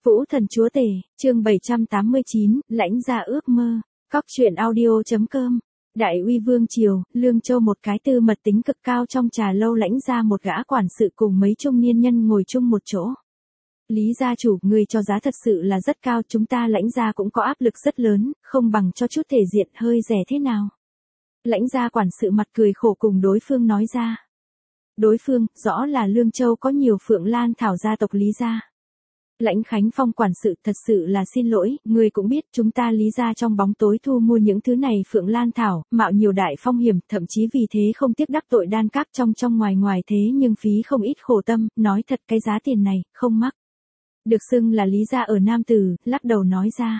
Vũ Thần Chúa Tể, chương 789, lãnh gia ước mơ, Cóc truyện audio.com. Đại uy vương triều, Lương Châu một cái tư mật tính cực cao trong trà lâu lãnh gia một gã quản sự cùng mấy trung niên nhân ngồi chung một chỗ. Lý gia chủ, người cho giá thật sự là rất cao, chúng ta lãnh gia cũng có áp lực rất lớn, không bằng cho chút thể diện hơi rẻ thế nào. Lãnh gia quản sự mặt cười khổ cùng đối phương nói ra. Đối phương, rõ là Lương Châu có nhiều Phượng Lan Thảo gia tộc Lý gia. Lãnh Khánh Phong quản sự, thật sự là xin lỗi, người cũng biết chúng ta Lý gia trong bóng tối thu mua những thứ này Phượng Lan Thảo, mạo nhiều đại phong hiểm, thậm chí vì thế không tiếc đắc tội đan các trong ngoài thế nhưng phí không ít khổ tâm, nói thật cái giá tiền này, không mắc. Được xưng là Lý gia ở Nam Từ, lắc đầu nói ra.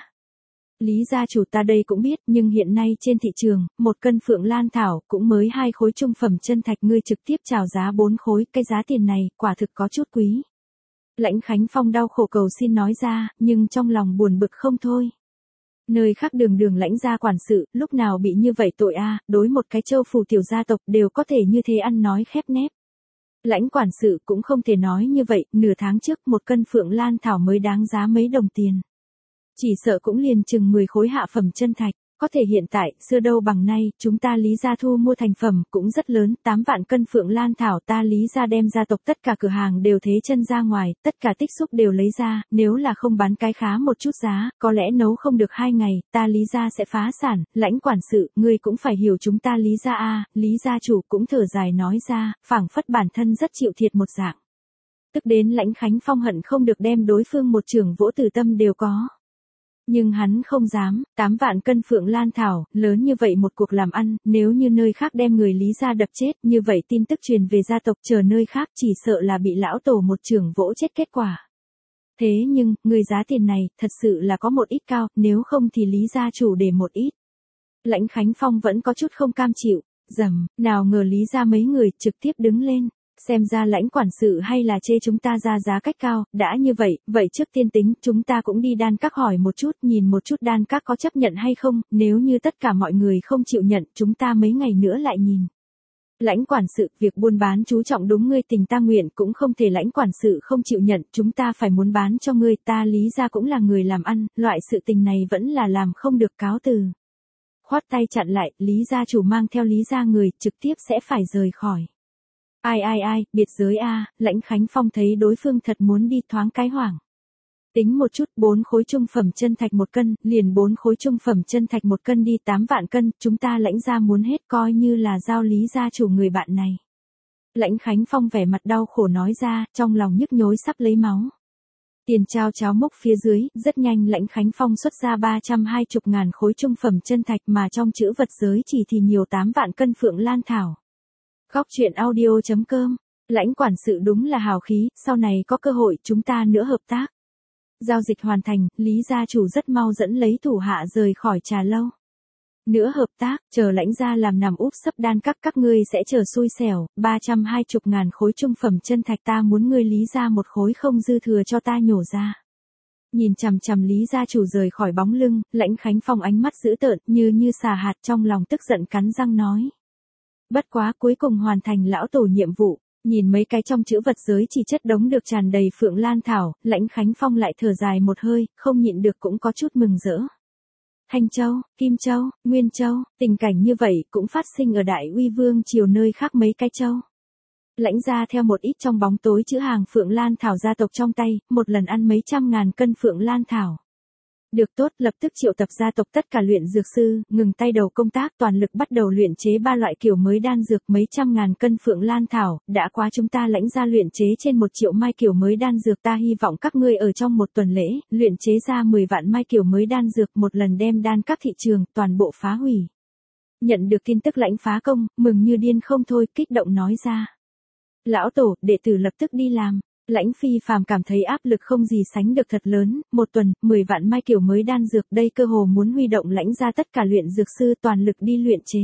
Lý gia chủ, ta đây cũng biết, nhưng hiện nay trên thị trường, một cân Phượng Lan Thảo cũng mới 2 khối trung phẩm chân thạch, ngươi trực tiếp chào giá 4 khối, cái giá tiền này, quả thực có chút quý. Lãnh Khánh Phong đau khổ cầu xin nói ra, nhưng trong lòng buồn bực không thôi. Nơi khác đường lãnh gia quản sự, lúc nào bị như vậy tội a, đối một cái châu phủ tiểu gia tộc đều có thể như thế ăn nói khép nép. Lãnh quản sự cũng không thể nói như vậy, nửa tháng trước một cân Phượng Lan Thảo mới đáng giá mấy đồng tiền. Chỉ sợ cũng liền chừng 10 khối hạ phẩm chân thạch. Có thể hiện tại, xưa đâu bằng nay, chúng ta Lý gia thu mua thành phẩm cũng rất lớn, 8 vạn cân Phượng Lan Thảo ta Lý gia đem gia tộc tất cả cửa hàng đều thế chân ra ngoài, tất cả tích xúc đều lấy ra, nếu là không bán cái khá một chút giá, có lẽ nấu không được 2 ngày, ta Lý gia sẽ phá sản. Lãnh quản sự, ngươi cũng phải hiểu chúng ta Lý gia a. Lý gia chủ cũng thở dài nói ra, phảng phất bản thân rất chịu thiệt một dạng. Tức đến Lãnh Khánh Phong hận không được đem đối phương một chưởng vỗ tử tâm đều có. Nhưng hắn không dám, 8 vạn cân Phượng Lan Thảo, lớn như vậy một cuộc làm ăn, nếu như nơi khác đem người Lý gia đập chết, như vậy tin tức truyền về gia tộc chờ nơi khác chỉ sợ là bị lão tổ một chưởng vỗ chết kết quả. Thế nhưng, người giá tiền này, thật sự là có một ít cao, nếu không thì Lý gia chủ để một ít. Lãnh Khánh Phong vẫn có chút không cam chịu, nào ngờ Lý gia mấy người trực tiếp đứng lên. Xem ra lãnh quản sự hay là chê chúng ta ra giá cách cao, đã như vậy trước tiên tính, chúng ta cũng đi đan các hỏi một chút, nhìn một chút đan các có chấp nhận hay không, nếu như tất cả mọi người không chịu nhận, chúng ta mấy ngày nữa lại nhìn. Lãnh quản sự, việc buôn bán chú trọng đúng ngươi tình ta nguyện, cũng không thể lãnh quản sự không chịu nhận, chúng ta phải muốn bán cho ngươi, ta Lý gia cũng là người làm ăn, loại sự tình này vẫn là làm không được, cáo từ. Khoát tay chặn lại, Lý gia chủ mang theo Lý gia người, trực tiếp sẽ phải rời khỏi. Ai, biệt giới a. Lãnh Khánh Phong thấy đối phương thật muốn đi thoáng cái hoảng. Tính một chút, 4 khối trung phẩm chân thạch 1 cân, liền 4 khối trung phẩm chân thạch 1 cân đi 8 vạn cân, chúng ta lãnh gia muốn hết coi như là giao Lý gia chủ người bạn này. Lãnh Khánh Phong vẻ mặt đau khổ nói ra, trong lòng nhức nhối sắp lấy máu. Tiền trao cháo mốc phía dưới, rất nhanh Lãnh Khánh Phong xuất ra 320.000 khối trung phẩm chân thạch mà trong chữ vật giới chỉ thì nhiều 8 vạn cân Phượng Lan Thảo. Cóc truyện audio.com. Lãnh quản sự đúng là hào khí, sau này có cơ hội chúng ta nữa hợp tác. Giao dịch hoàn thành, Lý gia chủ rất mau dẫn lấy thủ hạ rời khỏi trà lâu. Nữa hợp tác, chờ lãnh gia làm nằm úp sấp đan các ngươi sẽ chờ xui xẻo, 320.000 khối trung phẩm chân thạch ta muốn ngươi Lý gia một khối không dư thừa cho ta nhổ ra. Nhìn chằm Lý gia chủ rời khỏi bóng lưng, Lãnh Khánh Phong ánh mắt dữ tợn như xà hạt, trong lòng tức giận cắn răng nói. Bất quá cuối cùng hoàn thành lão tổ nhiệm vụ, nhìn mấy cái trong chữ vật giới chỉ chất đống được tràn đầy Phượng Lan Thảo, Lãnh Khánh Phong lại thở dài một hơi, không nhịn được cũng có chút mừng rỡ. Thanh Châu, Kim Châu, Nguyên Châu, tình cảnh như vậy cũng phát sinh ở Đại Uy Vương triều nơi khác mấy cái châu. Lãnh gia theo một ít trong bóng tối chữ hàng Phượng Lan Thảo gia tộc trong tay, một lần ăn mấy trăm ngàn cân Phượng Lan Thảo. Được tốt, lập tức triệu tập gia tộc tất cả luyện dược sư, ngừng tay đầu công tác toàn lực bắt đầu luyện chế 3 loại kiểu mới đan dược mấy trăm ngàn cân Phượng Lan Thảo, đã quá chúng ta lãnh gia luyện chế trên 1 triệu mai kiểu mới đan dược, ta hy vọng các ngươi ở trong một tuần lễ, luyện chế ra 10 vạn mai kiểu mới đan dược, một lần đem đan các thị trường, toàn bộ phá hủy. Nhận được tin tức Lãnh phá công, mừng như điên không thôi, kích động nói ra. Lão tổ, đệ tử lập tức đi làm. Lãnh Phi Phàm cảm thấy áp lực không gì sánh được thật lớn, 1 tuần, 10 vạn mai kiểu mới đan dược, đây cơ hồ muốn huy động lãnh ra tất cả luyện dược sư toàn lực đi luyện chế.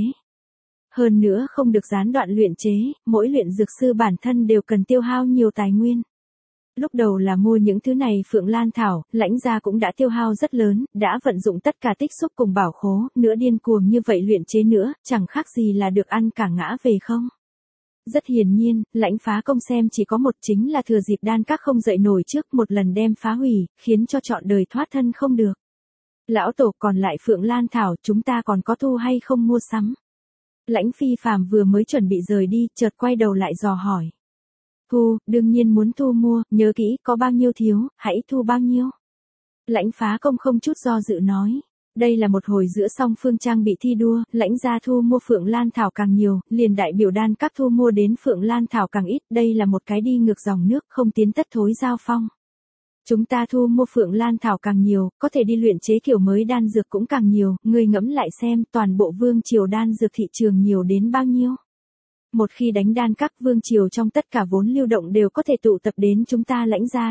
Hơn nữa không được gián đoạn luyện chế, mỗi luyện dược sư bản thân đều cần tiêu hao nhiều tài nguyên. Lúc đầu là mua những thứ này Phượng Lan Thảo, lãnh gia cũng đã tiêu hao rất lớn, đã vận dụng tất cả tích xúc cùng bảo khố, nữa điên cuồng như vậy luyện chế nữa, chẳng khác gì là được ăn cả ngã về không. Rất hiển nhiên, Lãnh Phá Công xem chỉ có một, chính là thừa dịp Đan Các không dậy nổi trước một lần đem phá hủy, khiến cho trọn đời thoát thân không được. Lão tổ, còn lại Phượng Lan Thảo chúng ta còn có thu hay không mua sắm? Lãnh Phi Phàm vừa mới chuẩn bị rời đi, chợt quay đầu lại dò hỏi. Thu, đương nhiên muốn thu mua, nhớ kỹ, có bao nhiêu thiếu, hãy thu bao nhiêu. Lãnh Phá Công không chút do dự nói. Đây là một hồi giữa song phương trang bị thi đua, Lãnh gia thu mua Phượng Lan Thảo càng nhiều, liền đại biểu Đan Các thu mua đến Phượng Lan Thảo càng ít, đây là một cái đi ngược dòng nước, không tiến tất thối giao phong. Chúng ta thu mua Phượng Lan Thảo càng nhiều, có thể đi luyện chế kiểu mới đan dược cũng càng nhiều, ngươi ngẫm lại xem, toàn bộ vương triều đan dược thị trường nhiều đến bao nhiêu. Một khi đánh Đan Các, vương triều trong tất cả vốn lưu động đều có thể tụ tập đến chúng ta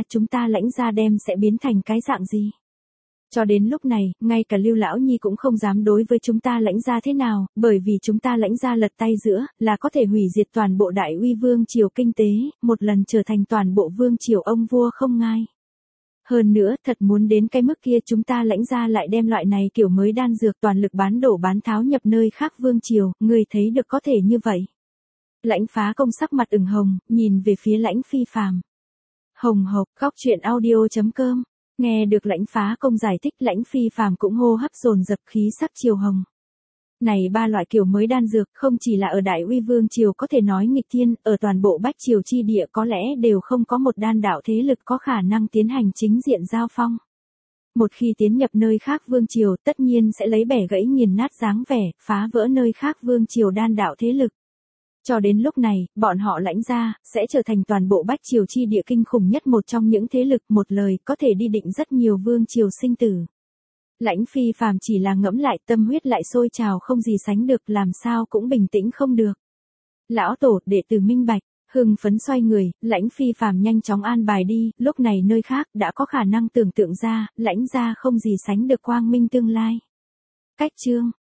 Lãnh gia đem sẽ biến thành cái dạng gì. Cho đến lúc này, ngay cả Lưu Lão Nhi cũng không dám đối với chúng ta Lãnh gia thế nào, bởi vì chúng ta Lãnh gia lật tay giữa, là có thể hủy diệt toàn bộ Đại Uy vương triều kinh tế, một lần trở thành toàn bộ vương triều ông vua không ngai. Hơn nữa, thật muốn đến cái mức kia chúng ta Lãnh gia lại đem loại này kiểu mới đan dược toàn lực bán đổ bán tháo nhập nơi khác vương triều, người thấy được có thể như vậy. Lãnh Phá Công sắc mặt ửng hồng, nhìn về phía Lãnh Phi Phàm. Hồng hộc, Góc Truyện Audio.com. Nghe được Lãnh Phá Công giải thích, Lãnh Phi Phàm cũng hô hấp dồn dập, khí sắc chiều hồng. Này ba loại kiểu mới đan dược không chỉ là ở Đại Uy vương triều có thể nói nghịch thiên, ở toàn bộ Bách triều chi địa có lẽ đều không có một đan đạo thế lực có khả năng tiến hành chính diện giao phong. Một khi tiến nhập nơi khác vương triều, tất nhiên sẽ lấy bẻ gãy nghiền nát dáng vẻ, phá vỡ nơi khác vương triều đan đạo thế lực. Cho đến lúc này, bọn họ Lãnh gia sẽ trở thành toàn bộ Bách triều chi địa kinh khủng nhất một trong những thế lực, một lời có thể đi định rất nhiều vương triều sinh tử. Lãnh Phi Phàm chỉ là ngẫm lại, tâm huyết lại sôi trào không gì sánh được, làm sao cũng bình tĩnh không được. Lão tổ, đệ tử minh bạch, hưng phấn xoay người, Lãnh Phi Phàm nhanh chóng an bài đi, lúc này nơi khác đã có khả năng tưởng tượng ra, Lãnh gia không gì sánh được quang minh tương lai. Cách chương